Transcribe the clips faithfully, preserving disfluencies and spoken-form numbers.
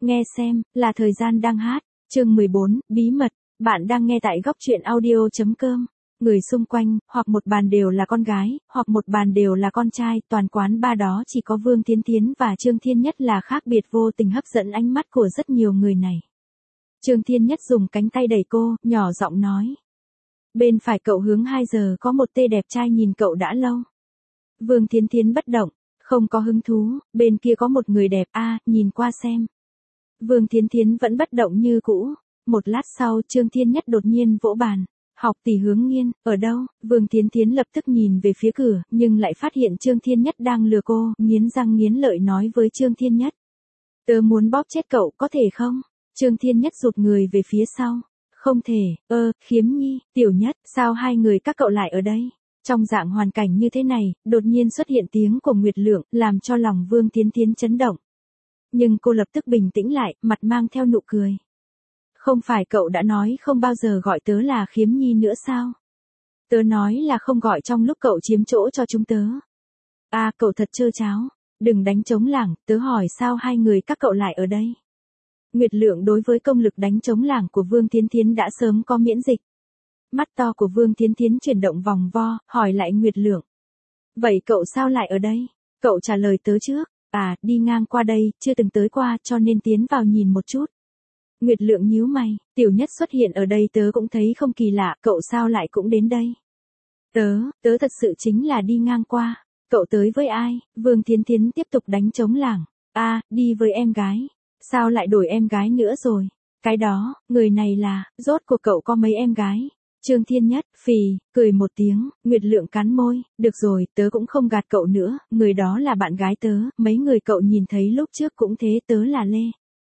Nghe xem, là thời gian đang hát. Chương mười bốn, bí mật. Bạn đang nghe tại góc truyện audio chấm com. Người xung quanh, hoặc một bàn đều là con gái, hoặc một bàn đều là con trai, toàn quán ba đó chỉ có Vương Tiến Tiến và Trương Thiên Nhất là khác biệt, vô tình hấp dẫn ánh mắt của rất nhiều người này. Trương Thiên Nhất dùng cánh tay đẩy cô, nhỏ giọng nói. Bên phải cậu hướng hai giờ có một tê đẹp trai nhìn cậu đã lâu. Vương Tiến Tiến bất động, không có hứng thú, bên kia có một người đẹp, a à, nhìn qua xem. Vương Tiến Tiến vẫn bất động như cũ. Một lát sau, Trương Thiên Nhất đột nhiên vỗ bàn. Học tỷ Hướng Nghiên, ở đâu? Vương Tiến Tiến lập tức nhìn về phía cửa, nhưng lại phát hiện Trương Thiên Nhất đang lừa cô, nghiến răng nghiến lợi nói với Trương Thiên Nhất. Tớ muốn bóp chết cậu, có thể không? Trương Thiên Nhất rụt người về phía sau. Không thể, ơ, Khiếm Nhi, Tiểu Nhất, sao hai người các cậu lại ở đây? Trong dạng hoàn cảnh như thế này, đột nhiên xuất hiện tiếng của Nguyệt Lượng, làm cho lòng Vương Tiến Tiến chấn động. Nhưng cô lập tức bình tĩnh lại, mặt mang theo nụ cười. Không phải cậu đã nói không bao giờ gọi tớ là Khiếm Nhi nữa sao? Tớ nói là không gọi trong lúc cậu chiếm chỗ cho chúng tớ. À, cậu thật trơ cháo. Đừng đánh trống lảng, tớ hỏi sao hai người các cậu lại ở đây? Nguyệt Lượng đối với công lực đánh trống lảng của Vương Tiến Tiến đã sớm có miễn dịch. Mắt to của Vương Tiến Tiến chuyển động vòng vo, hỏi lại Nguyệt Lượng. Vậy cậu sao lại ở đây? Cậu trả lời tớ trước. À, đi ngang qua đây, chưa từng tới qua cho nên tiến vào nhìn một chút. Nguyệt Lượng nhíu mày, Tiểu Nhất xuất hiện ở đây tớ cũng thấy không kỳ lạ, cậu sao lại cũng đến đây? Tớ, tớ thật sự chính là đi ngang qua. Cậu tới với ai? Vương Tiến Tiến tiếp tục đánh trống lảng. À, đi với em gái. Sao lại đổi em gái nữa rồi? Cái đó, người này là, rốt cuộc cậu có mấy em gái? Trương Thiên Nhất, phì, cười một tiếng, Nguyệt Lượng cắn môi, được rồi, tớ cũng không gạt cậu nữa, người đó là bạn gái tớ, mấy người cậu nhìn thấy lúc trước cũng thế, tớ là Lê.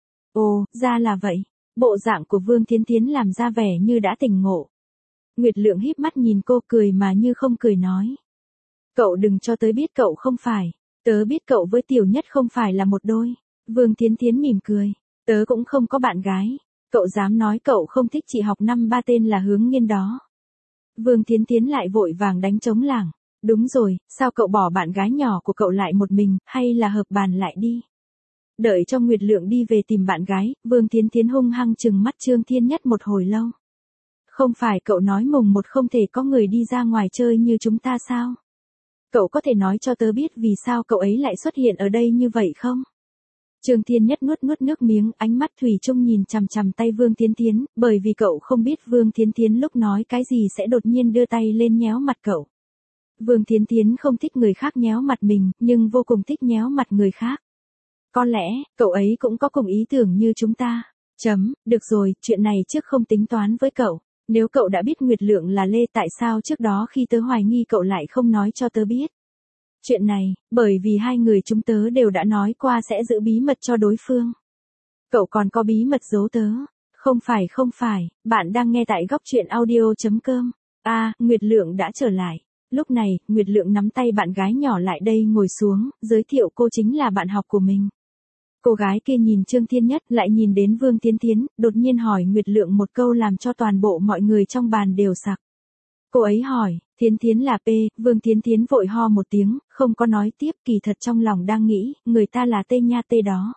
Ồ, ra là vậy. Bộ dạng của Vương Tiến Tiến làm ra vẻ như đã tỉnh ngộ. Nguyệt Lượng híp mắt nhìn cô cười mà như không cười nói. Cậu đừng cho tớ biết cậu không phải, tớ biết cậu với Tiểu Nhất không phải là một đôi. Vương Tiến Tiến mỉm cười, tớ cũng không có bạn gái. Cậu dám nói cậu không thích chị học năm ba tên là Hướng Nghiên đó. Vương Tiến Tiến lại vội vàng đánh trống lảng. Đúng rồi, sao cậu bỏ bạn gái nhỏ của cậu lại một mình, hay là hợp bàn lại đi? Đợi cho Nguyệt Lượng đi về tìm bạn gái, Vương Tiến Tiến hung hăng trừng mắt Trương Thiên Nhất một hồi lâu. Không phải cậu nói mùng một không thể có người đi ra ngoài chơi như chúng ta sao? Cậu có thể nói cho tớ biết vì sao cậu ấy lại xuất hiện ở đây như vậy không? Trương Thiên Nhất nuốt nuốt nước miếng, ánh mắt thủy chung nhìn chằm chằm tay Vương Tiến Tiến, bởi vì cậu không biết Vương Tiến Tiến lúc nói cái gì sẽ đột nhiên đưa tay lên nhéo mặt cậu. Vương Tiến Tiến không thích người khác nhéo mặt mình, nhưng vô cùng thích nhéo mặt người khác. Có lẽ, cậu ấy cũng có cùng ý tưởng như chúng ta. Chấm, được rồi, chuyện này trước không tính toán với cậu. Nếu cậu đã biết Nguyệt Lượng là Lê, tại sao trước đó khi tớ hoài nghi cậu lại không nói cho tớ biết? Chuyện này, bởi vì hai người chúng tớ đều đã nói qua sẽ giữ bí mật cho đối phương. Cậu còn có bí mật giấu tớ. Không phải không phải, bạn đang nghe tại góc truyện audio chấm com. À, Nguyệt Lượng đã trở lại. Lúc này, Nguyệt Lượng nắm tay bạn gái nhỏ lại đây ngồi xuống, giới thiệu cô chính là bạn học của mình. Cô gái kia nhìn Trương Thiên Nhất lại nhìn đến Vương Tiến Tiến, đột nhiên hỏi Nguyệt Lượng một câu làm cho toàn bộ mọi người trong bàn đều sặc. Cô ấy hỏi, Tiến Tiến là P, Vương Tiến Tiến vội ho một tiếng, không có nói tiếp, kỳ thật trong lòng đang nghĩ, người ta là T nha T đó.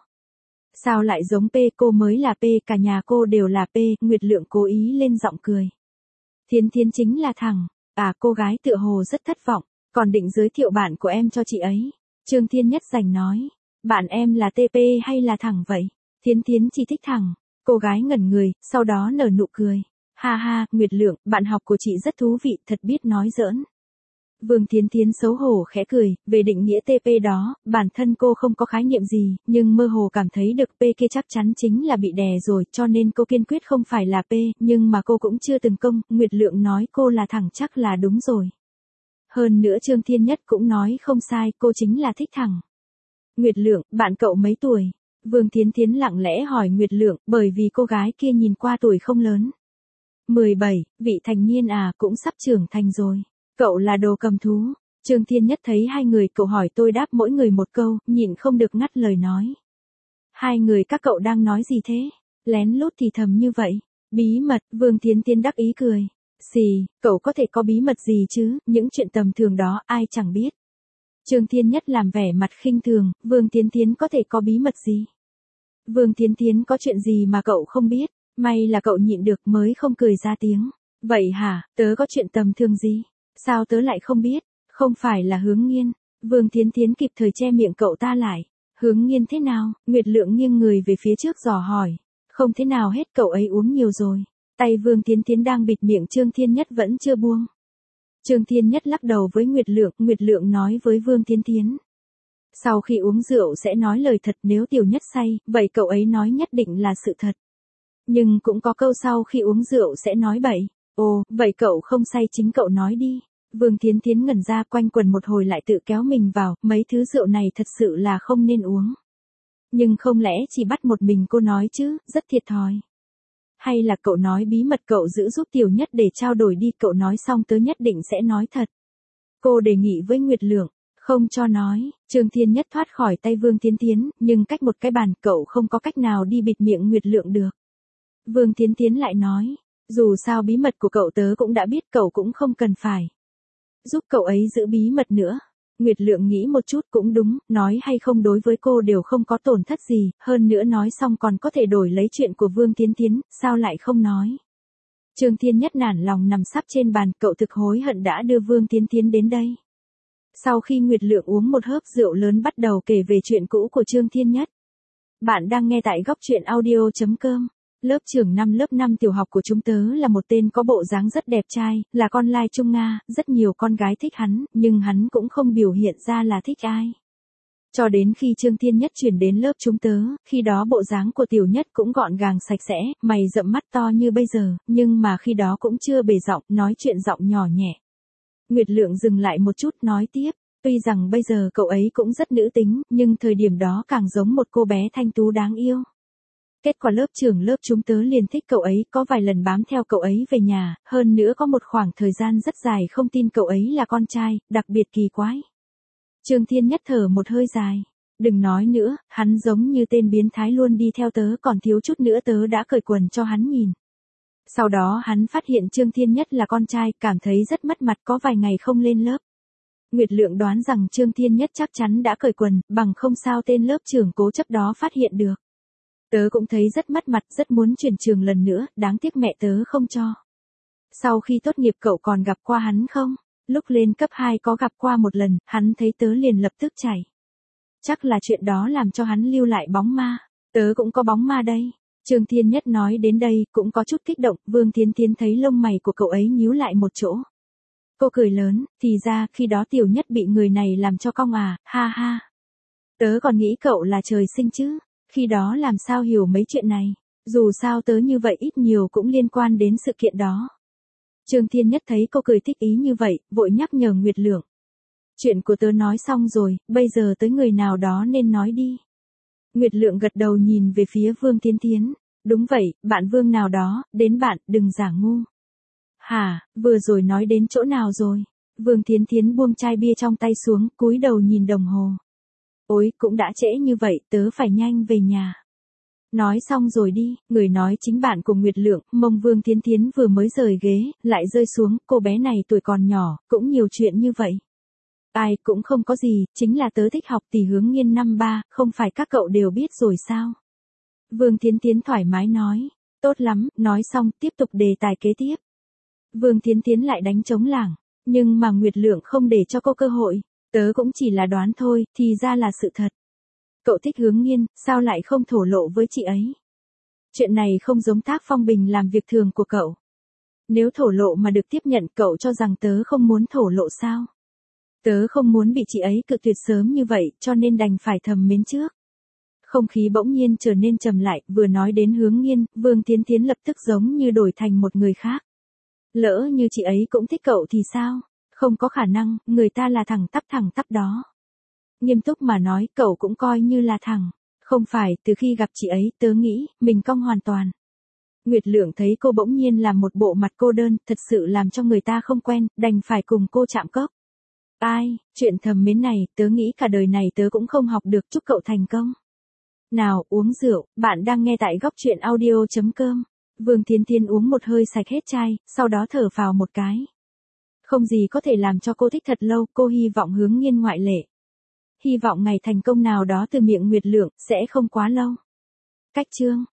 Sao lại giống P, cô mới là P, cả nhà cô đều là P, Nguyệt Lượng cố ý lên giọng cười. Tiến Tiến chính là thằng, à cô gái tựa hồ rất thất vọng, còn định giới thiệu bạn của em cho chị ấy. Trương Thiên Nhất giành nói, bạn em là tê pê hay là thằng vậy? Tiến Tiến chỉ thích thằng. Cô gái ngẩn người, sau đó nở nụ cười. Ha ha, Nguyệt Lượng, bạn học của chị rất thú vị, thật biết nói giỡn. Vương Tiến Tiến xấu hổ khẽ cười, về định nghĩa tê pê đó, bản thân cô không có khái niệm gì, nhưng mơ hồ cảm thấy được P kia chắc chắn chính là bị đè rồi, cho nên cô kiên quyết không phải là P, nhưng mà cô cũng chưa từng công, Nguyệt Lượng nói cô là thằng chắc là đúng rồi. Hơn nữa Trương Thiên Nhất cũng nói không sai, cô chính là thích thằng. Nguyệt Lượng, bạn cậu mấy tuổi? Vương Tiến Tiến lặng lẽ hỏi Nguyệt Lượng, bởi vì cô gái kia nhìn qua tuổi không lớn. mười bảy, vị thành niên à, cũng sắp trưởng thành rồi. Cậu là đồ cầm thú. Trương Thiên Nhất thấy hai người cậu hỏi tôi đáp mỗi người một câu, nhịn không được ngắt lời nói. Hai người các cậu đang nói gì thế? Lén lút thì thầm như vậy. Bí mật, Vương Tiến Tiến đắc ý cười. Xì, cậu có thể có bí mật gì chứ, những chuyện tầm thường đó ai chẳng biết. Trương Thiên Nhất làm vẻ mặt khinh thường, Vương Tiến Tiến có thể có bí mật gì? Vương Thiến Thiến có chuyện gì mà cậu không biết, may là cậu nhịn được mới không cười ra tiếng. Vậy hả, tớ có chuyện tầm thường gì? Sao tớ lại không biết, không phải là Hướng Nghiên. Vương Thiến Thiến kịp thời che miệng cậu ta lại. Hướng Nghiên thế nào? Nguyệt Lượng nghiêng người về phía trước dò hỏi. Không thế nào hết, cậu ấy uống nhiều rồi. Tay Vương Thiến Thiến đang bịt miệng Trương Thiên Nhất vẫn chưa buông. Trương Thiên Nhất lắc đầu với Nguyệt Lượng, Nguyệt Lượng nói với Vương Thiến Thiến. Sau khi uống rượu sẽ nói lời thật, nếu Tiểu Nhất say, vậy cậu ấy nói nhất định là sự thật. Nhưng cũng có câu sau khi uống rượu sẽ nói bậy. Ồ, vậy cậu không say chính cậu nói đi. Vương Thiến Thiến ngẩn ra, quanh quần một hồi lại tự kéo mình vào, mấy thứ rượu này thật sự là không nên uống. Nhưng không lẽ chỉ bắt một mình cô nói chứ, rất thiệt thòi. Hay là cậu nói bí mật cậu giữ giúp Tiểu Nhất để trao đổi đi, cậu nói xong tớ nhất định sẽ nói thật. Cô đề nghị với Nguyệt Lượng, không cho nói. Trương Thiên Nhất thoát khỏi tay Vương Thiến Thiến, nhưng cách một cái bàn cậu không có cách nào đi bịt miệng Nguyệt Lượng được. Vương Thiến Thiến lại nói, dù sao bí mật của cậu tớ cũng đã biết, cậu cũng không cần phải giúp cậu ấy giữ bí mật nữa. Nguyệt Lượng nghĩ một chút, cũng đúng, nói hay không đối với cô đều không có tổn thất gì, hơn nữa nói xong còn có thể đổi lấy chuyện của Vương Thiến Thiến, sao lại không nói. Trương Thiên Nhất nản lòng nằm sắp trên bàn, cậu thực hối hận đã đưa Vương Thiến Thiến đến đây. Sau khi Nguyệt Lượng uống một hớp rượu lớn bắt đầu kể về chuyện cũ của Trương Thiên Nhất. Bạn đang nghe tại góc truyện audio chấm com. Lớp trưởng năm lớp năm tiểu học của chúng tớ là một tên có bộ dáng rất đẹp trai, là con lai Trung Nga, rất nhiều con gái thích hắn, nhưng hắn cũng không biểu hiện ra là thích ai. Cho đến khi Trương Thiên Nhất chuyển đến lớp chúng tớ, khi đó bộ dáng của Tiểu Nhất cũng gọn gàng sạch sẽ, mày rậm mắt to như bây giờ, nhưng mà khi đó cũng chưa bề giọng, nói chuyện giọng nhỏ nhẹ. Nguyệt Lượng dừng lại một chút nói tiếp, tuy rằng bây giờ cậu ấy cũng rất nữ tính, nhưng thời điểm đó càng giống một cô bé thanh tú đáng yêu. Kết quả lớp trưởng lớp chúng tớ liền thích cậu ấy, có vài lần bám theo cậu ấy về nhà, hơn nữa có một khoảng thời gian rất dài không tin cậu ấy là con trai, đặc biệt kỳ quái. Trương Thiên Nhất thở một hơi dài. Đừng nói nữa, hắn giống như tên biến thái luôn đi theo tớ, còn thiếu chút nữa tớ đã cởi quần cho hắn nhìn. Sau đó hắn phát hiện Trương Thiên Nhất là con trai, cảm thấy rất mất mặt, có vài ngày không lên lớp. Nguyệt Lượng đoán rằng Trương Thiên Nhất chắc chắn đã cởi quần, bằng không sao tên lớp trưởng cố chấp đó phát hiện được. Tớ cũng thấy rất mất mặt, rất muốn chuyển trường lần nữa, đáng tiếc mẹ tớ không cho. Sau khi tốt nghiệp cậu còn gặp qua hắn không? Lúc lên cấp hai có gặp qua một lần, hắn thấy tớ liền lập tức chảy. Chắc là chuyện đó làm cho hắn lưu lại bóng ma. Tớ cũng có bóng ma đây. Trương Thiên Nhất nói đến đây, cũng có chút kích động, Vương Thiến Thiến thấy lông mày của cậu ấy nhíu lại một chỗ. Cô cười lớn, thì ra, khi đó Tiểu Nhất bị người này làm cho cong à, ha ha. Tớ còn nghĩ cậu là trời sinh chứ, khi đó làm sao hiểu mấy chuyện này, dù sao tớ như vậy ít nhiều cũng liên quan đến sự kiện đó. Trương Thiên Nhất thấy cô cười thích ý như vậy, vội nhắc nhở Nguyệt Lượng. Chuyện của tớ nói xong rồi, bây giờ tới người nào đó nên nói đi. Nguyệt Lượng gật đầu nhìn về phía Vương Thiến Thiến. Đúng vậy, bạn Vương nào đó, đến bạn, đừng giả ngu. Hả, vừa rồi nói đến chỗ nào rồi? Vương Thiến Thiến buông chai bia trong tay xuống, cúi đầu nhìn đồng hồ. Ôi, cũng đã trễ như vậy, tớ phải nhanh về nhà. Nói xong rồi đi, người nói chính bạn của Nguyệt Lượng, mông Vương Thiến Thiến vừa mới rời ghế, lại rơi xuống, cô bé này tuổi còn nhỏ, cũng nhiều chuyện như vậy. Ai cũng không có gì, chính là tớ thích học Tỷ Hướng Nghiên năm ba, không phải các cậu đều biết rồi sao? Vương Thiến Thiến thoải mái nói, tốt lắm, nói xong, tiếp tục đề tài kế tiếp. Vương Thiến Thiến lại đánh trống lảng, nhưng mà Nguyệt Lượng không để cho cô cơ hội, tớ cũng chỉ là đoán thôi, thì ra là sự thật. Cậu thích Hướng Nghiên, sao lại không thổ lộ với chị ấy? Chuyện này không giống tác phong bình làm việc thường của cậu. Nếu thổ lộ mà được tiếp nhận, cậu cho rằng tớ không muốn thổ lộ sao? Tớ không muốn bị chị ấy cự tuyệt sớm như vậy, cho nên đành phải thầm mến trước. Không khí bỗng nhiên trở nên trầm lại, vừa nói đến Hướng Nghiên, Vương Thiến Thiến lập tức giống như đổi thành một người khác. Lỡ như chị ấy cũng thích cậu thì sao? Không có khả năng, người ta là thẳng tắp thẳng tắp đó. Nghiêm túc mà nói, cậu cũng coi như là thẳng. Không phải, từ khi gặp chị ấy, tớ nghĩ, mình cong hoàn toàn. Nguyệt Lượng thấy cô bỗng nhiên làm một bộ mặt cô đơn, thật sự làm cho người ta không quen, đành phải cùng cô chạm cốc. Ai, chuyện thầm mến này, tớ nghĩ cả đời này tớ cũng không học được, chúc cậu thành công. Nào, uống rượu, bạn đang nghe tại góc truyện audio chấm com. Vương Thiến Thiến uống một hơi sạch hết chai, sau đó thở phào một cái. Không gì có thể làm cho cô thích thật lâu, cô hy vọng Hướng Nghiên ngoại lệ. Hy vọng ngày thành công nào đó từ miệng Nguyệt Lượng, sẽ không quá lâu. Cách chương